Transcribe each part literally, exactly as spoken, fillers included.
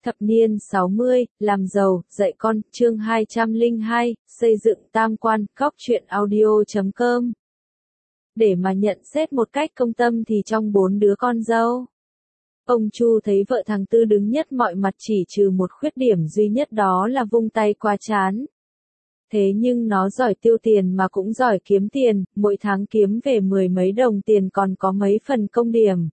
Thập niên sáu mươi, làm giàu, dạy con, chương hai trăm lẻ hai, xây dựng tam quan, góc truyện audio chấm com. Để mà nhận xét một cách công tâm thì trong bốn đứa con dâu, ông Chu thấy vợ thằng Tư đứng nhất mọi mặt, chỉ trừ một khuyết điểm duy nhất, đó là vung tay quá chán. Thế nhưng nó giỏi tiêu tiền mà cũng giỏi kiếm tiền, mỗi tháng kiếm về mười mấy đồng tiền, còn có mấy phần công điểm.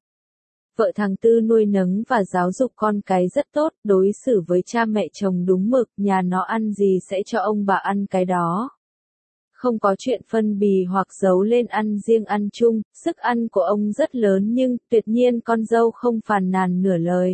Vợ thằng Tư nuôi nấng và giáo dục con cái rất tốt, đối xử với cha mẹ chồng đúng mực, nhà nó ăn gì sẽ cho ông bà ăn cái đó. Không có chuyện phân bì hoặc giấu lên ăn riêng ăn chung, sức ăn của ông rất lớn nhưng tuyệt nhiên con dâu không phàn nàn nửa lời.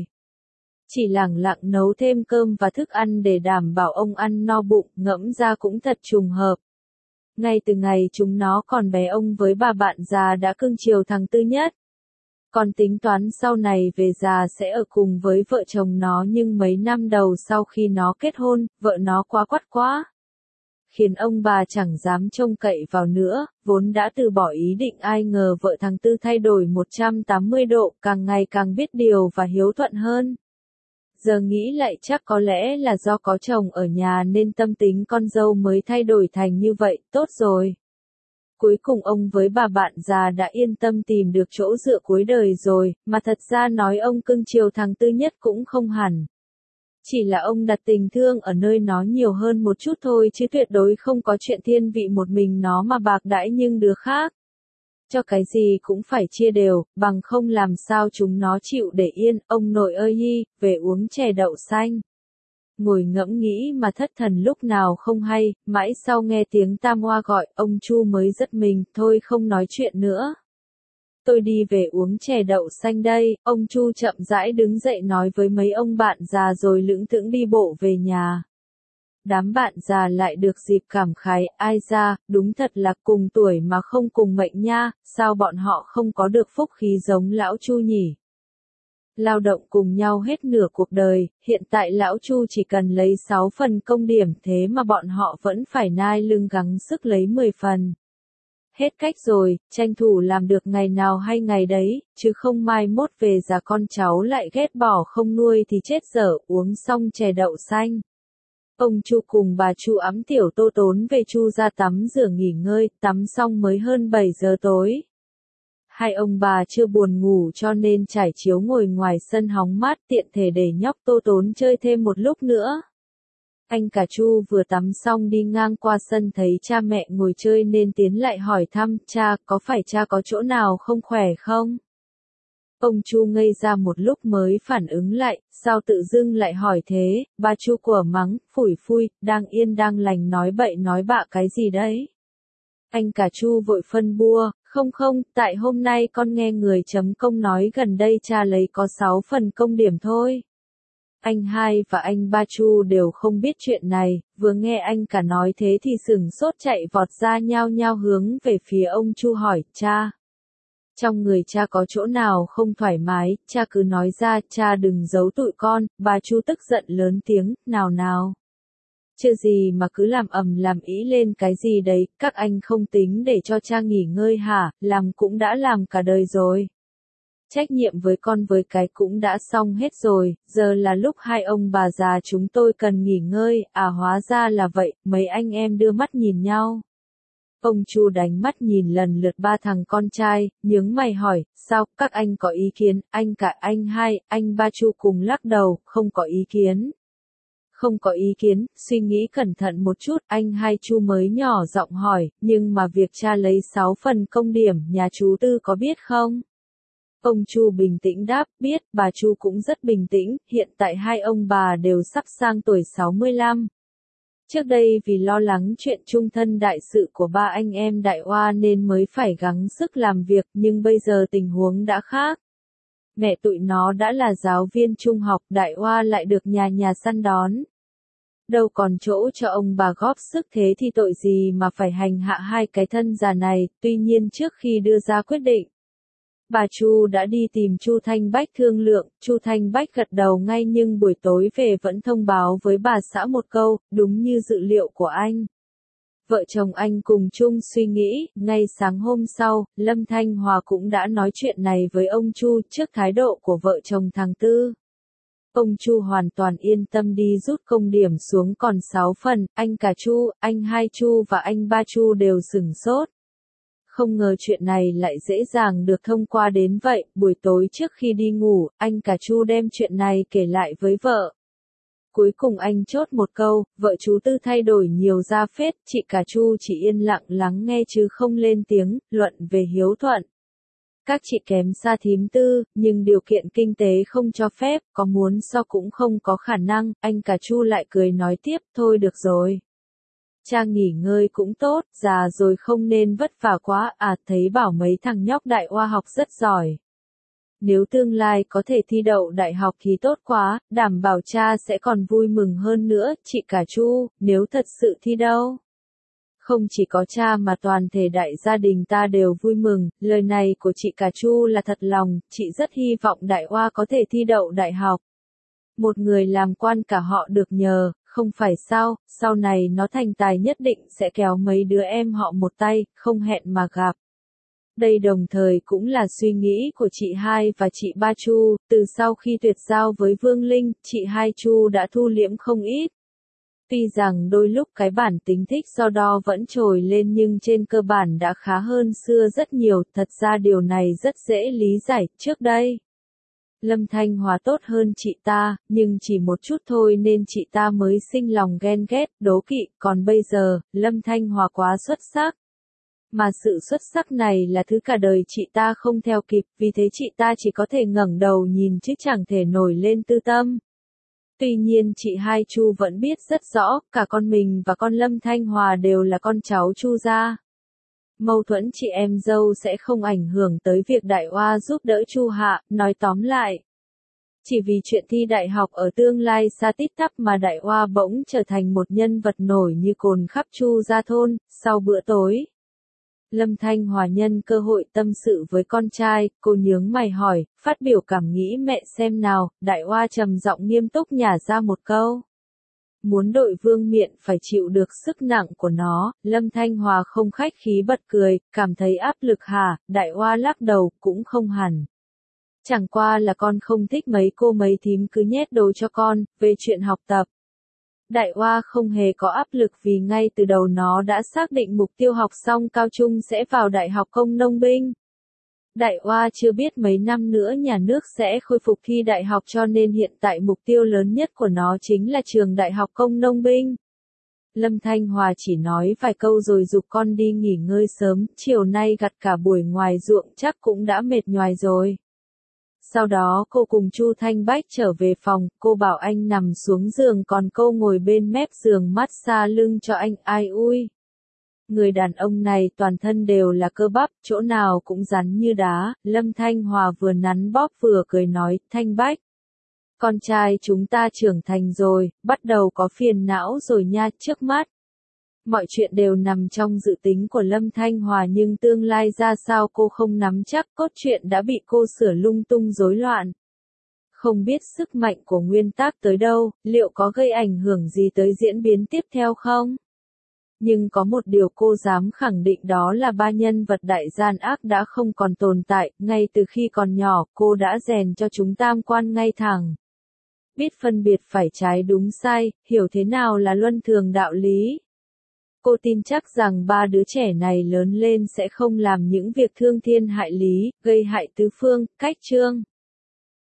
Chỉ lẳng lặng nấu thêm cơm và thức ăn để đảm bảo ông ăn no bụng, ngẫm ra cũng thật trùng hợp. Ngay từ ngày chúng nó còn bé, ông với bà bạn già đã cưng chiều thằng Tư nhất. Còn tính toán sau này về già sẽ ở cùng với vợ chồng nó, nhưng mấy năm đầu sau khi nó kết hôn, vợ nó quá quắt quá, khiến ông bà chẳng dám trông cậy vào nữa, vốn đã từ bỏ ý định, ai ngờ vợ thằng Tư thay đổi một trăm tám mươi độ, càng ngày càng biết điều và hiếu thuận hơn. Giờ nghĩ lại chắc có lẽ là do có chồng ở nhà nên tâm tính con dâu mới thay đổi thành như vậy, tốt rồi. Cuối cùng ông với bà bạn già đã yên tâm tìm được chỗ dựa cuối đời rồi, mà thật ra nói ông cưng chiều thằng Tư nhất cũng không hẳn. Chỉ là ông đặt tình thương ở nơi nó nhiều hơn một chút thôi, chứ tuyệt đối không có chuyện thiên vị một mình nó mà bạc đãi nhưng đứa khác. Cho cái gì cũng phải chia đều, bằng không làm sao chúng nó chịu để yên. Ông nội ơi hi, về uống chè đậu xanh. Ngồi ngẫm nghĩ mà thất thần lúc nào không hay, mãi sau nghe tiếng Tam Hoa gọi, ông Chu mới giật mình, thôi không nói chuyện nữa. Tôi đi về uống chè đậu xanh đây. Ông Chu chậm rãi đứng dậy nói với mấy ông bạn già rồi lững thững đi bộ về nhà. Đám bạn già lại được dịp cảm khái, ai ra, đúng thật là cùng tuổi mà không cùng mệnh nha, sao bọn họ không có được phúc khí giống lão Chu nhỉ? Lao động cùng nhau hết nửa cuộc đời, hiện tại lão Chu chỉ cần lấy sáu phần công điểm, thế mà bọn họ vẫn phải nai lưng gắng sức lấy mười phần. Hết cách rồi, tranh thủ làm được ngày nào hay ngày đấy, chứ không mai mốt về già con cháu lại ghét bỏ không nuôi thì chết dở. Uống xong chè đậu xanh, ông Chu cùng bà Chu ẵm tiểu Tô Tốn về Chu ra tắm rửa nghỉ ngơi, tắm xong mới hơn bảy giờ tối. Hai ông bà chưa buồn ngủ cho nên trải chiếu ngồi ngoài sân hóng mát, tiện thể để nhóc Tô Tốn chơi thêm một lúc nữa. Anh cả Chu vừa tắm xong đi ngang qua sân thấy cha mẹ ngồi chơi nên tiến lại hỏi thăm, cha, có phải cha có chỗ nào không khỏe không? Ông Chu ngây ra một lúc mới phản ứng lại, sao tự dưng lại hỏi thế. Ba Chu của mắng, phủi phui, đang yên đang lành nói bậy nói bạ cái gì đấy? Anh cả Chu vội phân bua, không không, tại hôm nay con nghe người chấm công nói gần đây cha lấy có sáu phần công điểm thôi. Anh hai và anh ba Chu đều không biết chuyện này, vừa nghe anh cả nói thế thì sửng sốt chạy vọt ra nhao nhao hướng về phía ông Chu hỏi, cha. Trong người cha có chỗ nào không thoải mái, cha cứ nói ra, cha đừng giấu tụi con. Bà Chu tức giận lớn tiếng, nào nào. Chưa gì mà cứ làm ầm làm ĩ lên cái gì đấy, các anh không tính để cho cha nghỉ ngơi hả, làm cũng đã làm cả đời rồi. Trách nhiệm với con với cái cũng đã xong hết rồi, giờ là lúc hai ông bà già chúng tôi cần nghỉ ngơi. À hóa ra là vậy. Mấy anh em đưa mắt nhìn nhau. Ông Chu đánh mắt nhìn lần lượt ba thằng con trai, nhướng mày hỏi, sao, các anh có ý kiến? Anh cả, anh hai, anh ba Chu cùng lắc đầu, không có ý kiến. Không có ý kiến, suy nghĩ cẩn thận một chút, anh hai Chu mới nhỏ giọng hỏi, nhưng mà việc cha lấy sáu phần công điểm, nhà chú Tư có biết không? Ông Chu bình tĩnh đáp, biết. Bà Chu cũng rất bình tĩnh, hiện tại hai ông bà đều sắp sang tuổi sáu mươi lăm. Trước đây vì lo lắng chuyện chung thân đại sự của ba anh em Đại Oa nên mới phải gắng sức làm việc, nhưng bây giờ tình huống đã khác. Mẹ tụi nó đã là giáo viên trung học, Đại Oa lại được nhà nhà săn đón. Đâu còn chỗ cho ông bà góp sức, thế thì tội gì mà phải hành hạ hai cái thân già này. Tuy nhiên trước khi đưa ra quyết định, bà Chu đã đi tìm Chu Thanh Bách thương lượng. Chu Thanh Bách gật đầu ngay nhưng buổi tối về vẫn thông báo với bà xã một câu, đúng như dự liệu của anh. Vợ chồng anh cùng chung suy nghĩ, ngay sáng hôm sau, Lâm Thanh Hòa cũng đã nói chuyện này với ông Chu. Trước thái độ của vợ chồng thằng Tư, ông Chu hoàn toàn yên tâm đi rút công điểm xuống còn sáu phần, anh cả Chu, anh hai Chu và anh ba Chu đều sửng sốt. Không ngờ chuyện này lại dễ dàng được thông qua đến vậy, buổi tối trước khi đi ngủ, anh cả Chu đem chuyện này kể lại với vợ. Cuối cùng anh chốt một câu, vợ chú Tư thay đổi nhiều ra phết, chị cả Chu chỉ yên lặng lắng nghe chứ không lên tiếng, luận về hiếu thuận. Các chị kém xa thím Tư, nhưng điều kiện kinh tế không cho phép, có muốn so cũng không có khả năng, anh cả Chu lại cười nói tiếp, thôi được rồi. Cha nghỉ ngơi cũng tốt, già rồi không nên vất vả quá, à thấy bảo mấy thằng nhóc đại oa học rất giỏi. Nếu tương lai có thể thi đậu đại học thì tốt quá, đảm bảo cha sẽ còn vui mừng hơn nữa, chị cả Chu, nếu thật sự thi đâu. Không chỉ có cha mà toàn thể đại gia đình ta đều vui mừng, lời này của chị cả Chu là thật lòng, chị rất hy vọng đại oa có thể thi đậu đại học. Một người làm quan cả họ được nhờ, không phải sao, sau này nó thành tài nhất định sẽ kéo mấy đứa em họ một tay, không hẹn mà gặp. Đây đồng thời cũng là suy nghĩ của chị hai và chị ba Chu, từ sau khi tuyệt giao với Vương Linh, chị hai Chu đã thu liễm không ít. Tuy rằng đôi lúc cái bản tính thích so đo vẫn trồi lên nhưng trên cơ bản đã khá hơn xưa rất nhiều, thật ra điều này rất dễ lý giải, trước đây. Lâm Thanh Hòa tốt hơn chị ta, nhưng chỉ một chút thôi nên chị ta mới sinh lòng ghen ghét, đố kỵ, còn bây giờ, Lâm Thanh Hòa quá xuất sắc. Mà sự xuất sắc này là thứ cả đời chị ta không theo kịp, vì thế chị ta chỉ có thể ngẩng đầu nhìn chứ chẳng thể nổi lên tư tâm. Tuy nhiên chị hai Chu vẫn biết rất rõ, cả con mình và con Lâm Thanh Hòa đều là con cháu Chu gia. Mâu thuẫn chị em dâu sẽ không ảnh hưởng tới việc đại oa giúp đỡ Chu Hạ, nói tóm lại. Chỉ vì chuyện thi đại học ở tương lai xa tít tắp mà đại oa bỗng trở thành một nhân vật nổi như cồn khắp Chu gia thôn, sau bữa tối. Lâm Thanh Hòa nhân cơ hội tâm sự với con trai, cô nhướng mày hỏi, phát biểu cảm nghĩ mẹ xem nào, đại oa trầm giọng nghiêm túc nhả ra một câu. Muốn đội vương miện phải chịu được sức nặng của nó, Lâm Thanh Hòa không khách khí bật cười, cảm thấy áp lực hả, đại oa lắc đầu, cũng không hẳn. Chẳng qua là con không thích mấy cô mấy thím cứ nhét đồ cho con, về chuyện học tập. Đại oa không hề có áp lực vì ngay từ đầu nó đã xác định mục tiêu học xong cao trung sẽ vào Đại học Công nông binh. Đại oa chưa biết mấy năm nữa nhà nước sẽ khôi phục thi đại học cho nên hiện tại mục tiêu lớn nhất của nó chính là trường Đại học Công nông binh. Lâm Thanh Hòa chỉ nói vài câu rồi giục con đi nghỉ ngơi sớm, chiều nay gặt cả buổi ngoài ruộng chắc cũng đã mệt nhoài rồi. Sau đó cô cùng Chu Thanh Bách trở về phòng, cô bảo anh nằm xuống giường còn cô ngồi bên mép giường massage lưng cho anh, ai ui. Người đàn ông này toàn thân đều là cơ bắp, chỗ nào cũng rắn như đá, Lâm Thanh Hòa vừa nắn bóp vừa cười nói, Thanh Bách. Con trai chúng ta trưởng thành rồi, bắt đầu có phiền não rồi nha, trước mắt. Mọi chuyện đều nằm trong dự tính của Lâm Thanh Hòa nhưng tương lai ra sao cô không nắm chắc, cốt truyện đã bị cô sửa lung tung rối loạn. Không biết sức mạnh của nguyên tác tới đâu, liệu có gây ảnh hưởng gì tới diễn biến tiếp theo không? Nhưng có một điều cô dám khẳng định đó là ba nhân vật đại gian ác đã không còn tồn tại, ngay từ khi còn nhỏ cô đã rèn cho chúng tam quan ngay thẳng. Biết phân biệt phải trái đúng sai, hiểu thế nào là luân thường đạo lý. Cô tin chắc rằng ba đứa trẻ này lớn lên sẽ không làm những việc thương thiên hại lý, gây hại tứ phương, cách trương.